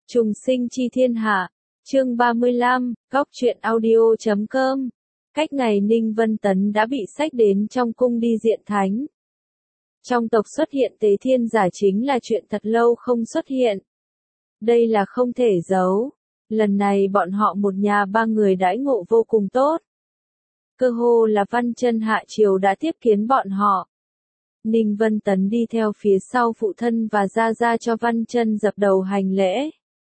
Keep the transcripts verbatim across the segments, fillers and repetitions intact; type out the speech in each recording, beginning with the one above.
Trùng sinh chi thiên hạ, chương ba mươi lăm, góc truyện audio chấm com. Cách ngày Ninh Vân Tấn đã bị xách đến trong cung đi diện thánh. Trong tộc xuất hiện tế thiên giả chính là chuyện thật lâu không xuất hiện. Đây là không thể giấu. Lần này bọn họ một nhà ba người đãi ngộ vô cùng tốt. Cơ hồ là Văn Chân hạ triều đã tiếp kiến bọn họ. Ninh Vân Tấn đi theo phía sau phụ thân và ra ra cho Văn Chân dập đầu hành lễ.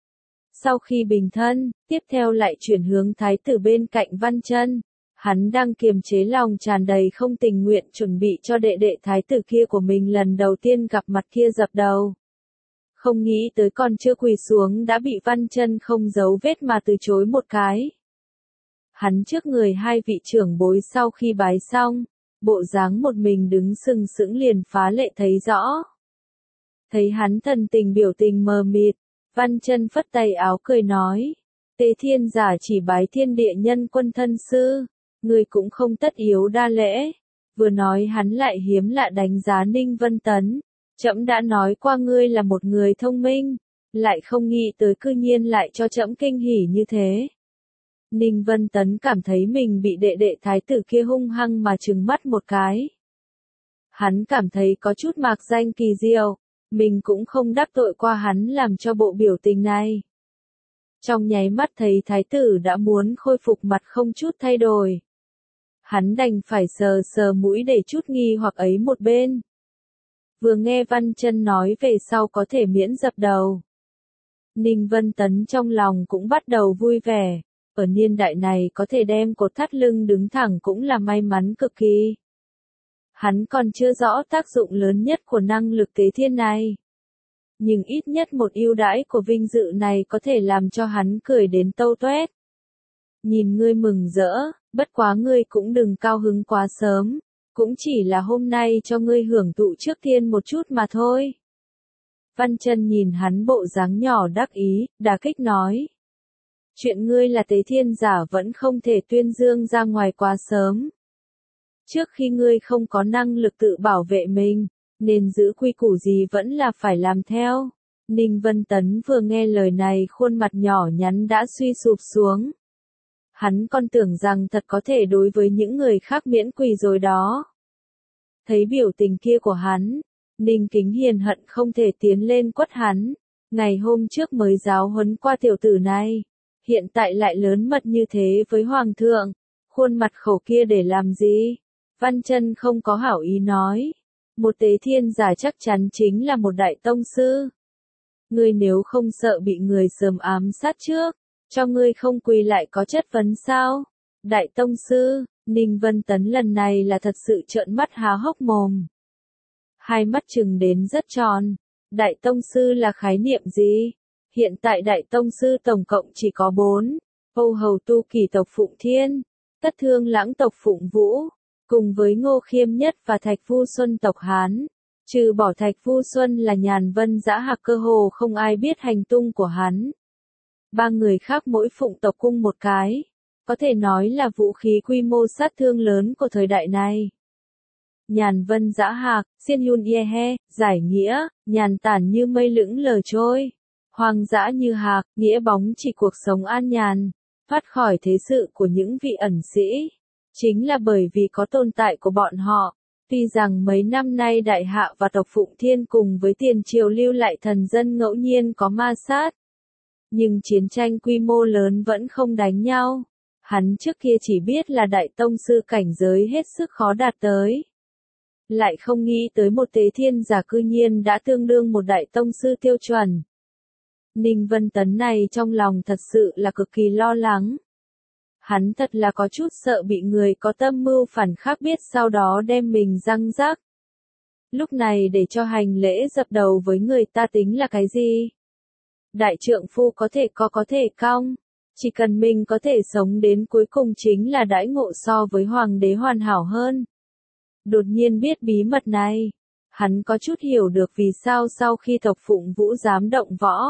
Sau khi bình thân, tiếp theo lại chuyển hướng thái tử bên cạnh Văn Chân. Hắn đang kiềm chế lòng tràn đầy không tình nguyện chuẩn bị cho đệ đệ thái tử kia của mình lần đầu tiên gặp mặt kia dập đầu. Không nghĩ tới còn chưa quỳ xuống đã bị Văn Chân không giấu vết mà từ chối một cái. Hắn trước người hai vị trưởng bối sau khi bái xong, bộ dáng một mình đứng sừng sững liền phá lệ thấy rõ. Thấy hắn thần tình biểu tình mờ mịt, Văn Chân phất tay áo cười nói, tế thiên giả chỉ bái thiên địa nhân quân thân sư, người cũng không tất yếu đa lễ. Vừa nói hắn lại hiếm lạ đánh giá Ninh Vân Tấn, trẫm đã nói qua ngươi là một người thông minh, lại không nghĩ tới cư nhiên lại cho trẫm kinh hỉ như thế. Ninh Vân Tấn cảm thấy mình bị đệ đệ thái tử kia hung hăng mà trừng mắt một cái. Hắn cảm thấy có chút mạc danh kỳ diệu, mình cũng không đắc tội qua hắn làm cho bộ biểu tình này. Trong nháy mắt thấy thái tử đã muốn khôi phục mặt không chút thay đổi. Hắn đành phải sờ sờ mũi để chút nghi hoặc ấy một bên. Vừa nghe Văn Chân nói về sau có thể miễn dập đầu. Ninh Vân Tấn trong lòng cũng bắt đầu vui vẻ. Ở niên đại này có thể đem cột thắt lưng đứng thẳng cũng là may mắn cực kỳ. Hắn còn chưa rõ tác dụng lớn nhất của năng lực tế thiên này. Nhưng ít nhất một ưu đãi của vinh dự này có thể làm cho hắn cười đến tâu toét. Nhìn ngươi mừng rỡ, bất quá ngươi cũng đừng cao hứng quá sớm, cũng chỉ là hôm nay cho ngươi hưởng thụ trước tiên một chút mà thôi. Văn Chân nhìn hắn bộ dáng nhỏ đắc ý, đả kích nói. Chuyện ngươi là tế thiên giả vẫn không thể tuyên dương ra ngoài quá sớm. Trước khi ngươi không có năng lực tự bảo vệ mình, nên giữ quy củ gì vẫn là phải làm theo. Ninh Vân Tấn vừa nghe lời này khuôn mặt nhỏ nhắn đã suy sụp xuống. Hắn còn tưởng rằng thật có thể đối với những người khác miễn quỳ rồi đó. Thấy biểu tình kia của hắn, Ninh Kính Hiền hận không thể tiến lên quất hắn. Ngày hôm trước mới giáo huấn qua tiểu tử này, hiện tại lại lớn mật như thế với Hoàng thượng, khuôn mặt khẩu kia để làm gì? Văn Chân không có hảo ý nói, một tế thiên giả chắc chắn chính là một đại tông sư. Ngươi nếu không sợ bị người sớm ám sát trước, cho ngươi không quỳ lại có chất vấn sao? Đại tông sư, Ninh Vân Tấn lần này là thật sự trợn mắt há hốc mồm. Hai mắt trừng đến rất tròn, đại tông sư là khái niệm gì? Hiện tại đại tông sư tổng cộng chỉ có bốn, Âu Hầu Tu Kỳ tộc Phụng Thiên, Tất Thương Lãng tộc Phụng Vũ, cùng với Ngô Khiêm Nhất và Thạch Vu Xuân tộc Hán. Trừ bỏ Thạch Vu Xuân là Nhàn Vân Dã Hạc cơ hồ không ai biết hành tung của hắn. Ba người khác mỗi phụng tộc cung một cái, có thể nói là vũ khí quy mô sát thương lớn của thời đại này. Nhàn Vân Dã Hạc, Xiên Yun Yehe, giải nghĩa, nhàn tản như mây lững lờ trôi. Hoang dã như hạc, nghĩa bóng chỉ cuộc sống an nhàn, thoát khỏi thế sự của những vị ẩn sĩ. Chính là bởi vì có tồn tại của bọn họ, tuy rằng mấy năm nay Đại Hạ và tộc Phụng Thiên cùng với tiền triều lưu lại thần dân ngẫu nhiên có ma sát. Nhưng chiến tranh quy mô lớn vẫn không đánh nhau. Hắn trước kia chỉ biết là đại tông sư cảnh giới hết sức khó đạt tới. Lại không nghĩ tới một tế thiên giả cư nhiên đã tương đương một đại tông sư tiêu chuẩn. Ninh Vân Tấn này trong lòng thật sự là cực kỳ lo lắng. Hắn thật là có chút sợ bị người có tâm mưu phản khác biết sau đó đem mình răng rắc. Lúc này để cho hành lễ dập đầu với người ta tính là cái gì? Đại trượng phu có thể có có thể cong, chỉ cần mình có thể sống đến cuối cùng chính là đãi ngộ so với hoàng đế hoàn hảo hơn. Đột nhiên biết bí mật này, hắn có chút hiểu được vì sao sau khi tộc Phụng Vũ dám động võ.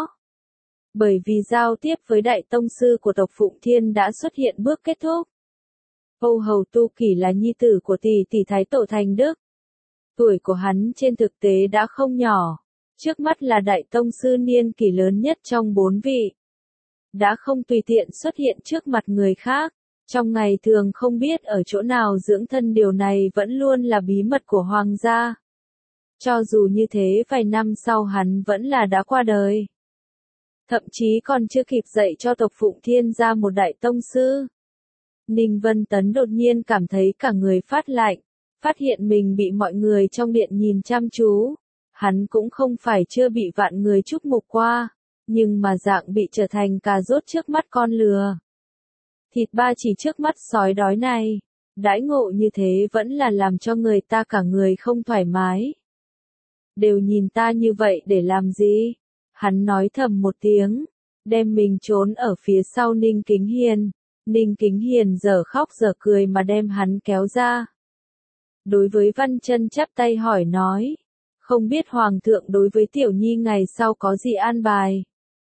Bởi vì giao tiếp với đại tông sư của tộc Phụng Thiên đã xuất hiện bước kết thúc. Âu Hầu Tu Kỳ là nhi tử của tỷ tỷ thái tổ Thành Đức. Tuổi của hắn trên thực tế đã không nhỏ, Trước mắt là đại tông sư niên kỷ lớn nhất trong bốn vị. Đã không tùy tiện xuất hiện trước mặt người khác. Trong ngày thường không biết ở chỗ nào dưỡng thân, điều này vẫn luôn là bí mật của hoàng gia. Cho dù như thế vài năm sau hắn vẫn là đã qua đời. Thậm chí còn chưa kịp dạy cho tộc Phụng Thiên ra một đại tông sư. Ninh Vân Tấn đột nhiên cảm thấy cả người phát lạnh, phát hiện mình bị mọi người trong điện nhìn chăm chú. Hắn cũng không phải chưa bị vạn người chúc mục qua, nhưng mà dạng bị trở thành cà rốt trước mắt con lừa. Thịt ba chỉ trước mắt sói đói này, đãi ngộ như thế vẫn là làm cho người ta cả người không thoải mái. Đều nhìn ta như vậy để làm gì? Hắn nói thầm một tiếng, đem mình trốn ở phía sau Ninh Kính Hiền. Ninh Kính Hiền giờ khóc giờ cười mà đem hắn kéo ra. Đối với Văn Chân chắp tay hỏi nói, không biết Hoàng thượng đối với Tiểu Nhi ngày sau có gì an bài.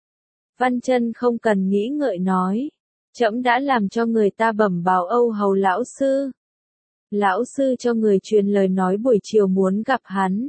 Văn Chân không cần nghĩ ngợi nói, trẫm đã làm cho người ta bẩm báo Âu Hầu lão sư. Lão sư cho người truyền lời nói buổi chiều muốn gặp hắn.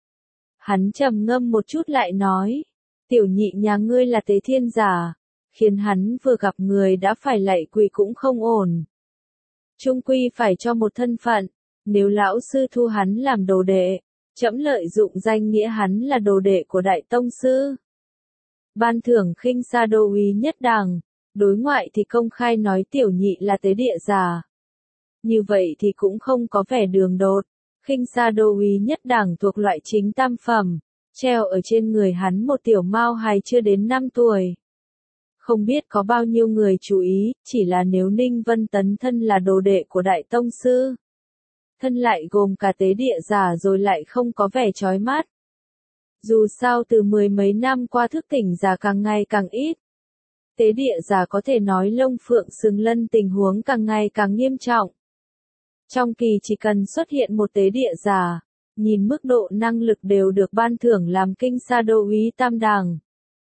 Hắn trầm ngâm một chút lại nói, Tiểu Nhị nhà ngươi là tế thiên giả, khiến hắn vừa gặp người đã phải lạy quỳ cũng không ổn. Trung quy phải cho một thân phận, nếu lão sư thu hắn làm đồ đệ, trẫm lợi dụng danh nghĩa hắn là đồ đệ của đại tông sư. Ban thưởng khinh sa đô úy nhất đẳng, đối ngoại thì công khai nói Tiểu Nhị là tế địa giả. Như vậy thì cũng không có vẻ đường đột. Khinh sa đô úy nhất đẳng thuộc loại chính tam phẩm, treo ở trên người hắn một tiểu mao hài chưa đến năm tuổi. Không biết có bao nhiêu người chú ý, chỉ là nếu Ninh Vân Tấn thân là đồ đệ của đại tông sư. Thân lại gồm cả tế địa giả rồi lại không có vẻ chói mắt. Dù sao từ mười mấy năm qua thức tỉnh giả càng ngày càng ít. Tế địa giả có thể nói lông phượng sừng lân, tình huống càng ngày càng nghiêm trọng. Trong kỳ chỉ cần xuất hiện một tế địa giả, nhìn mức độ năng lực đều được ban thưởng làm kinh sa đô úy tam đẳng.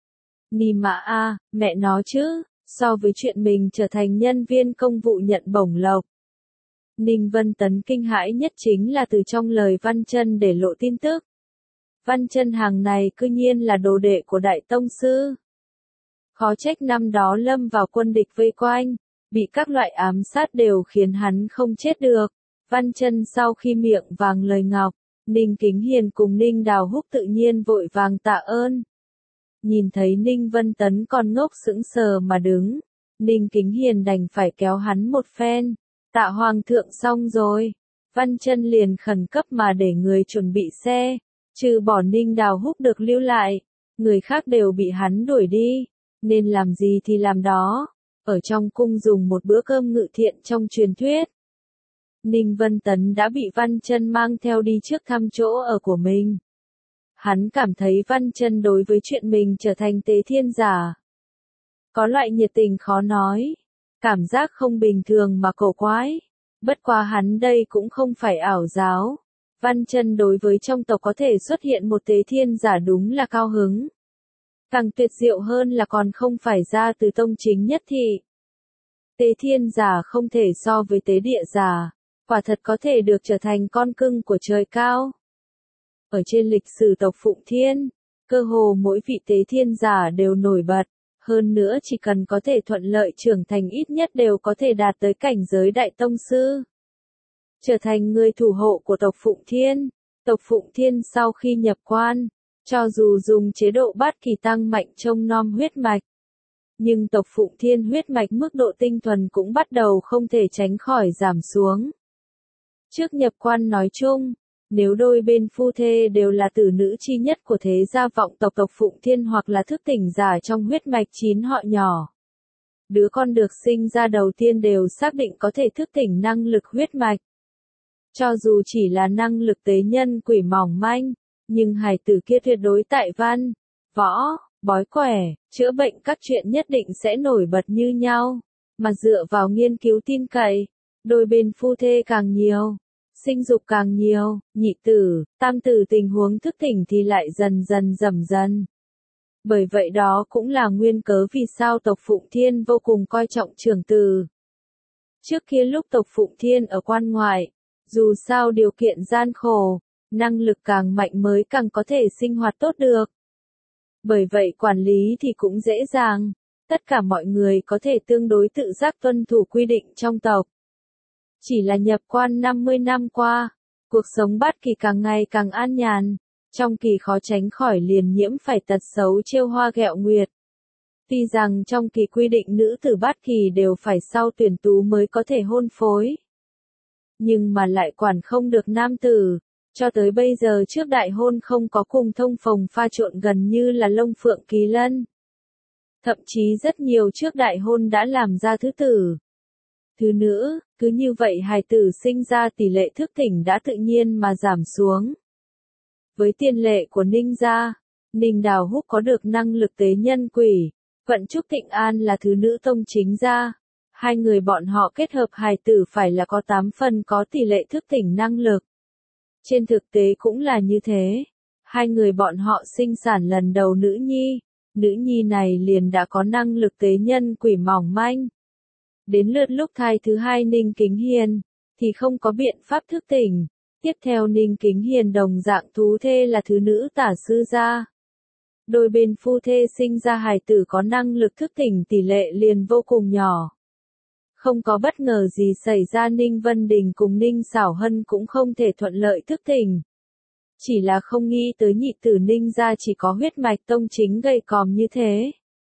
Nì mạ a, mẹ nó chứ, so với chuyện mình trở thành nhân viên công vụ nhận bổng lộc. Ninh Vân Tấn kinh hãi nhất chính là từ trong lời Văn Chân để lộ tin tức. Văn Chân hàng này cư nhiên là đồ đệ của đại tông sư. Khó trách năm đó lâm vào quân địch vây quanh, bị các loại ám sát đều khiến hắn không chết được. Văn Chân sau khi miệng vàng lời ngọc, Ninh Kính Hiền cùng Ninh Đào Húc tự nhiên vội vàng tạ ơn. Nhìn thấy Ninh Vân Tấn còn ngốc sững sờ mà đứng, Ninh Kính Hiền đành phải kéo hắn một phen. Tạ Hoàng thượng xong rồi. Văn Chân liền khẩn cấp mà để người chuẩn bị xe, trừ bỏ Ninh Đào Húc được lưu lại, người khác đều bị hắn đuổi đi, nên làm gì thì làm đó, ở trong cung dùng một bữa cơm ngự thiện trong truyền thuyết. Ninh Vân Tấn đã bị Văn Chân mang theo đi trước thăm chỗ ở của mình. Hắn cảm thấy Văn Chân đối với chuyện mình trở thành tế thiên giả có loại nhiệt tình khó nói, cảm giác không bình thường mà cổ quái. Bất quá hắn đây cũng không phải ảo giáo. Văn Chân đối với trong tộc có thể xuất hiện một tế thiên giả đúng là cao hứng. Càng tuyệt diệu hơn là còn không phải ra từ tông chính nhất thị. Tế thiên giả không thể so với tế địa giả, quả thật có thể được trở thành con cưng của trời cao. Ở trên lịch sử tộc Phụng Thiên, cơ hồ mỗi vị tế thiên giả đều nổi bật, hơn nữa chỉ cần có thể thuận lợi trưởng thành ít nhất đều có thể đạt tới cảnh giới đại tông sư. Trở thành người thủ hộ của tộc Phụng Thiên, tộc Phụng Thiên sau khi nhập quan, cho dù dùng chế độ bát kỳ tăng mạnh trông nom huyết mạch, nhưng tộc Phụng Thiên huyết mạch mức độ tinh thuần cũng bắt đầu không thể tránh khỏi giảm xuống. Trước nhập quan nói chung, nếu đôi bên phu thê đều là tử nữ chi nhất của thế gia vọng tộc tộc Phụng Thiên hoặc là thức tỉnh giả trong huyết mạch chín họ nhỏ, đứa con được sinh ra đầu tiên đều xác định có thể thức tỉnh năng lực huyết mạch. Cho dù chỉ là năng lực tế nhân quỷ mỏng manh, nhưng hài tử kia tuyệt đối tại văn, võ, bói quẻ, chữa bệnh các chuyện nhất định sẽ nổi bật như nhau, mà dựa vào nghiên cứu tin cậy, đôi bên phu thê càng nhiều, sinh dục càng nhiều, nhị tử, tam tử tình huống thức tỉnh thì lại dần dần dầm dần. Bởi vậy đó cũng là nguyên cớ vì sao tộc Phụng Thiên vô cùng coi trọng trưởng tử. Trước kia lúc tộc Phụng Thiên ở quan ngoại, dù sao điều kiện gian khổ, năng lực càng mạnh mới càng có thể sinh hoạt tốt được. Bởi vậy quản lý thì cũng dễ dàng, tất cả mọi người có thể tương đối tự giác tuân thủ quy định trong tộc. Chỉ là nhập quan năm mươi năm qua, cuộc sống Bát Kỳ càng ngày càng an nhàn, trong kỳ khó tránh khỏi liền nhiễm phải tật xấu trêu hoa ghẹo nguyệt. Tuy rằng trong kỳ quy định nữ tử Bát Kỳ đều phải sau tuyển tú mới có thể hôn phối, nhưng mà lại quản không được nam tử, cho tới bây giờ trước đại hôn không có cùng thông phồng pha trộn gần như là lông phượng kỳ lân. Thậm chí rất nhiều trước đại hôn đã làm ra thứ tử, thứ nữ, cứ như vậy hài tử sinh ra tỷ lệ thức tỉnh đã tự nhiên mà giảm xuống. Với tiền lệ của Ninh gia, Ninh Đào Húc có được năng lực tế nhân quỷ, Vận Trúc Thịnh An là thứ nữ tông chính gia. Hai người bọn họ kết hợp hài tử phải là có tám phần có tỷ lệ thức tỉnh năng lực. Trên thực tế cũng là như thế. Hai người bọn họ sinh sản lần đầu nữ nhi, nữ nhi này liền đã có năng lực tế nhân quỷ mỏng manh. Đến lượt lúc thai thứ hai Ninh Kính Hiền, thì không có biện pháp thức tỉnh. Tiếp theo Ninh Kính Hiền đồng dạng thú thê là thứ nữ Tả Sư gia. Đôi bên phu thê sinh ra hài tử có năng lực thức tỉnh tỷ lệ liền vô cùng nhỏ. Không có bất ngờ gì xảy ra Ninh Vân Đình cùng Ninh Xảo Hân cũng không thể thuận lợi thức tỉnh. Chỉ là không nghĩ tới nhị tử Ninh gia chỉ có huyết mạch tông chính gầy còm như thế.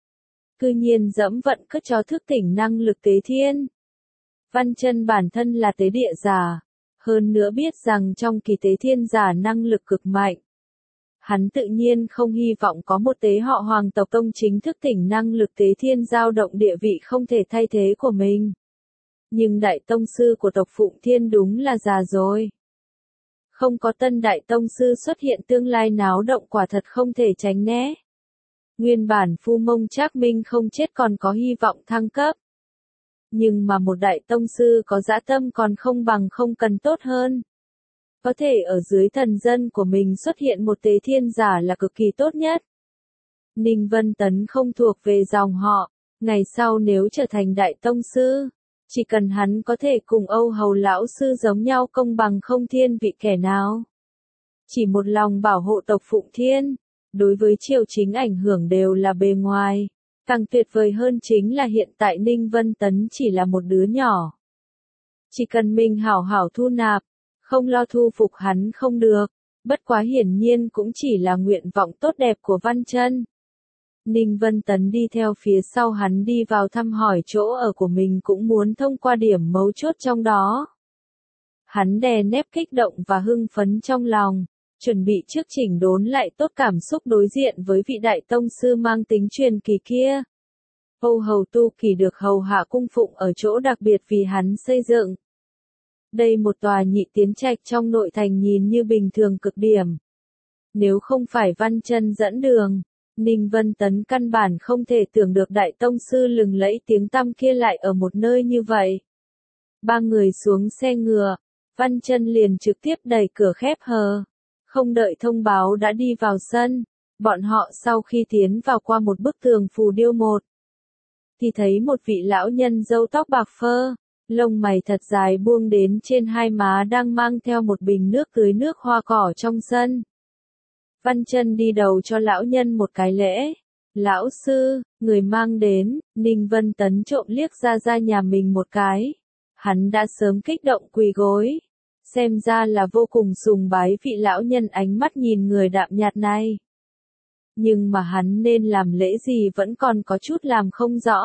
Cư nhiên dẫm vận cất cho thức tỉnh năng lực tế thiên. Văn Chân bản thân là tế địa giả, hơn nữa biết rằng trong kỳ tế thiên giả năng lực cực mạnh. Hắn tự nhiên không hy vọng có một tế họ hoàng tộc tông chính thức tỉnh năng lực tế thiên dao động địa vị không thể thay thế của mình. Nhưng đại tông sư của tộc Phụng Thiên đúng là già rồi. Không có tân đại tông sư xuất hiện tương lai náo động quả thật không thể tránh né. Nguyên bản Phu Mông Trác Minh không chết còn có hy vọng thăng cấp. Nhưng mà một đại tông sư có dã tâm còn không bằng không cần tốt hơn. Có thể ở dưới thần dân của mình xuất hiện một tế thiên giả là cực kỳ tốt nhất. Ninh Vân Tấn không thuộc về dòng họ, ngày sau nếu trở thành đại tông sư, chỉ cần hắn có thể cùng Âu Hầu lão sư giống nhau công bằng không thiên vị kẻ nào. Chỉ một lòng bảo hộ tộc Phụng Thiên, đối với triều chính ảnh hưởng đều là bề ngoài. Càng tuyệt vời hơn chính là hiện tại Ninh Vân Tấn chỉ là một đứa nhỏ. Chỉ cần mình hảo hảo thu nạp, không lo thu phục hắn không được, bất quá hiển nhiên cũng chỉ là nguyện vọng tốt đẹp của Văn Chân. Ninh Vân Tấn đi theo phía sau hắn đi vào thăm hỏi chỗ ở của mình cũng muốn thông qua điểm mấu chốt trong đó. Hắn đè nép kích động và hưng phấn trong lòng, chuẩn bị trước chỉnh đốn lại tốt cảm xúc đối diện với vị đại tông sư mang tính truyền kỳ kia. Âu Hầu Tu Kỳ được hầu hạ cung phụng ở chỗ đặc biệt vì hắn xây dựng. Đây một tòa nhị tiến trạch trong nội thành nhìn như bình thường cực điểm. Nếu không phải Văn Chân dẫn đường, Ninh Vân Tấn căn bản không thể tưởng được đại tông sư lừng lẫy tiếng tăm kia lại ở một nơi như vậy. Ba người xuống xe ngựa, Văn Chân liền trực tiếp đẩy cửa khép hờ. Không đợi thông báo đã đi vào sân, bọn họ sau khi tiến vào qua một bức tường phù điêu một, thì thấy một vị lão nhân râu tóc bạc phơ, lông mày thật dài buông đến trên hai má đang mang theo một bình nước tưới nước hoa cỏ trong sân. Văn Chân đi đầu cho lão nhân một cái lễ. Lão sư, người mang đến, Ninh Vân Tấn trộm liếc ra ra nhà mình một cái. Hắn đã sớm kích động quỳ gối. Xem ra là vô cùng sùng bái vị lão nhân ánh mắt nhìn người đạm nhạt này. Nhưng mà hắn nên làm lễ gì vẫn còn có chút làm không rõ.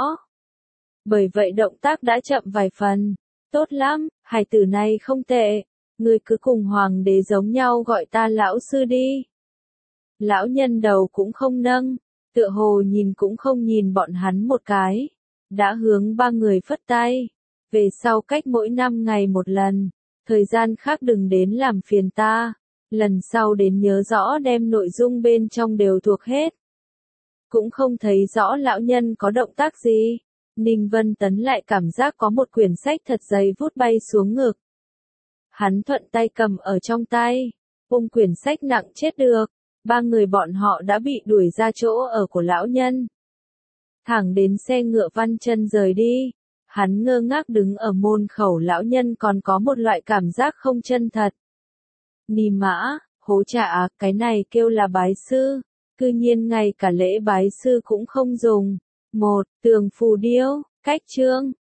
Bởi vậy động tác đã chậm vài phần. Tốt lắm, hài tử này không tệ. Người cứ cùng hoàng đế giống nhau gọi ta lão sư đi. Lão nhân đầu cũng không nâng, tựa hồ nhìn cũng không nhìn bọn hắn một cái. Đã hướng ba người phất tay. Về sau cách mỗi năm ngày một lần. Thời gian khác đừng đến làm phiền ta. Lần sau đến nhớ rõ đem nội dung bên trong đều thuộc hết. Cũng không thấy rõ lão nhân có động tác gì. Ninh Vân Tấn lại cảm giác có một quyển sách thật dày vút bay xuống ngực. Hắn thuận tay cầm ở trong tay. Ôm quyển sách nặng chết được. Ba người bọn họ đã bị đuổi ra chỗ ở của lão nhân. Thẳng đến xe ngựa Văn Chân rời đi. Hắn ngơ ngác đứng ở môn khẩu lão nhân còn có một loại cảm giác không chân thật. Ni mã, hố trả, cái này kêu là bái sư. Cư nhiên ngay cả lễ bái sư cũng không dùng. Một, tường phù điêu, cách chương.